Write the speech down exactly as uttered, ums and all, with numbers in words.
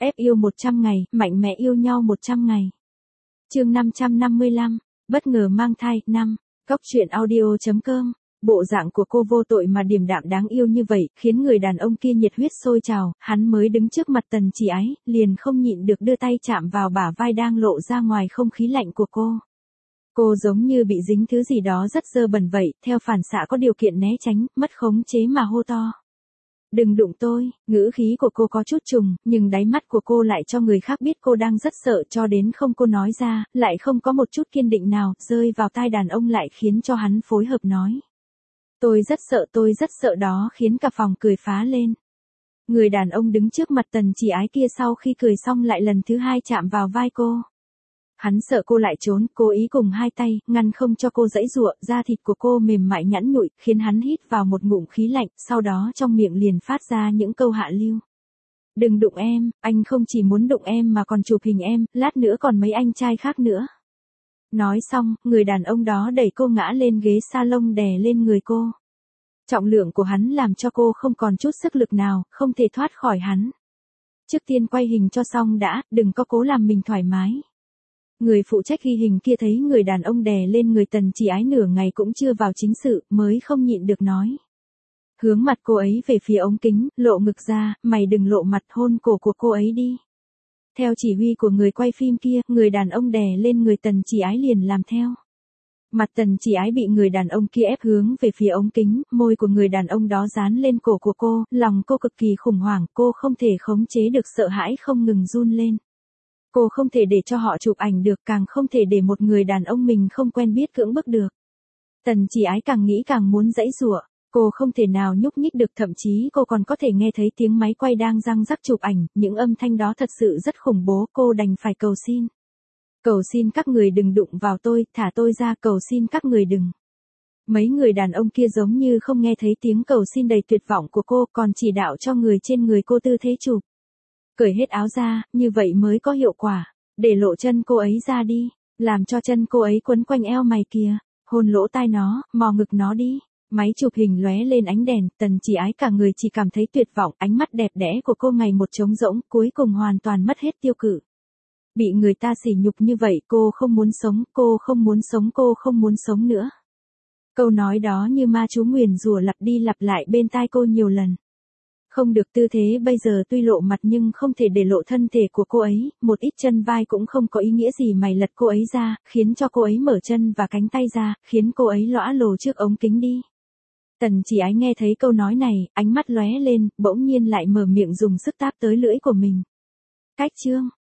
Ép yêu một trăm ngày, mạnh mẽ yêu nhau một trăm ngày. Chương năm trăm năm mươi lăm, bất ngờ mang thai, năm. Góc truyện audio chấm com. Bộ dạng của cô vô tội mà điềm đạm đáng yêu như vậy, khiến người đàn ông kia nhiệt huyết sôi trào, hắn mới đứng trước mặt Tần Chỉ Ái, liền không nhịn được đưa tay chạm vào bả vai đang lộ ra ngoài không khí lạnh của cô. Cô giống như bị dính thứ gì đó rất dơ bẩn vậy, theo phản xạ có điều kiện né tránh, mất khống chế mà hô to. Đừng đụng tôi, ngữ khí của cô có chút trùng, nhưng đáy mắt của cô lại cho người khác biết cô đang rất sợ, cho đến không cô nói ra, lại không có một chút kiên định nào, rơi vào tai đàn ông lại khiến cho hắn phối hợp nói. Tôi rất sợ, tôi rất sợ, đó khiến cả phòng cười phá lên. Người đàn ông đứng trước mặt Tần Chỉ Ái kia sau khi cười xong lại lần thứ hai chạm vào vai cô. Hắn sợ cô lại trốn, cố ý cùng hai tay, ngăn không cho cô giãy giụa, da thịt của cô mềm mại nhẵn nhụi, khiến hắn hít vào một ngụm khí lạnh, sau đó trong miệng liền phát ra những câu hạ lưu. Đừng đụng em, anh không chỉ muốn đụng em mà còn chụp hình em, lát nữa còn mấy anh trai khác nữa. Nói xong, người đàn ông đó đẩy cô ngã lên ghế salon đè lên người cô. Trọng lượng của hắn làm cho cô không còn chút sức lực nào, không thể thoát khỏi hắn. Trước tiên quay hình cho xong đã, đừng có cố làm mình thoải mái. Người phụ trách ghi hình kia thấy người đàn ông đè lên người Tần Chỉ Ái nửa ngày cũng chưa vào chính sự, mới không nhịn được nói. Hướng mặt cô ấy về phía ống kính, lộ ngực ra, mày đừng lộ mặt, hôn cổ của cô ấy đi. Theo chỉ huy của người quay phim kia, người đàn ông đè lên người Tần Chỉ Ái liền làm theo. Mặt Tần Chỉ Ái bị người đàn ông kia ép hướng về phía ống kính, môi của người đàn ông đó dán lên cổ của cô, lòng cô cực kỳ khủng hoảng, cô không thể khống chế được sợ hãi không ngừng run lên. Cô không thể để cho họ chụp ảnh được, càng không thể để một người đàn ông mình không quen biết cưỡng bức được. Tần Chỉ Ái càng nghĩ càng muốn giãy giụa, cô không thể nào nhúc nhích được, thậm chí cô còn có thể nghe thấy tiếng máy quay đang răng rắc chụp ảnh, những âm thanh đó thật sự rất khủng bố, cô đành phải cầu xin. Cầu xin các người đừng đụng vào tôi, thả tôi ra, cầu xin các người đừng. Mấy người đàn ông kia giống như không nghe thấy tiếng cầu xin đầy tuyệt vọng của cô, còn chỉ đạo cho người trên người cô tư thế chụp. Cởi hết áo ra, như vậy mới có hiệu quả. Để lộ chân cô ấy ra đi, làm cho chân cô ấy quấn quanh eo mày kìa, hôn lỗ tai nó, mò ngực nó đi. Máy chụp hình lóe lên ánh đèn, Tần Chỉ Ái cả người chỉ cảm thấy tuyệt vọng, ánh mắt đẹp đẽ của cô ngày một trống rỗng, cuối cùng hoàn toàn mất hết tiêu cự. Bị người ta sỉ nhục như vậy, cô không muốn sống, cô không muốn sống, cô không muốn sống nữa. Câu nói đó như ma chú nguyền rủa lặp đi lặp lại bên tai cô nhiều lần. Không được, tư thế bây giờ tuy lộ mặt nhưng không thể để lộ thân thể của cô ấy, một ít chân vai cũng không có ý nghĩa gì, mày lật cô ấy ra, khiến cho cô ấy mở chân và cánh tay ra, khiến cô ấy lõa lồ trước ống kính đi. Tần Chỉ Ái nghe thấy câu nói này, ánh mắt lóe lên, bỗng nhiên lại mở miệng dùng sức táp tới lưỡi của mình. Cách chương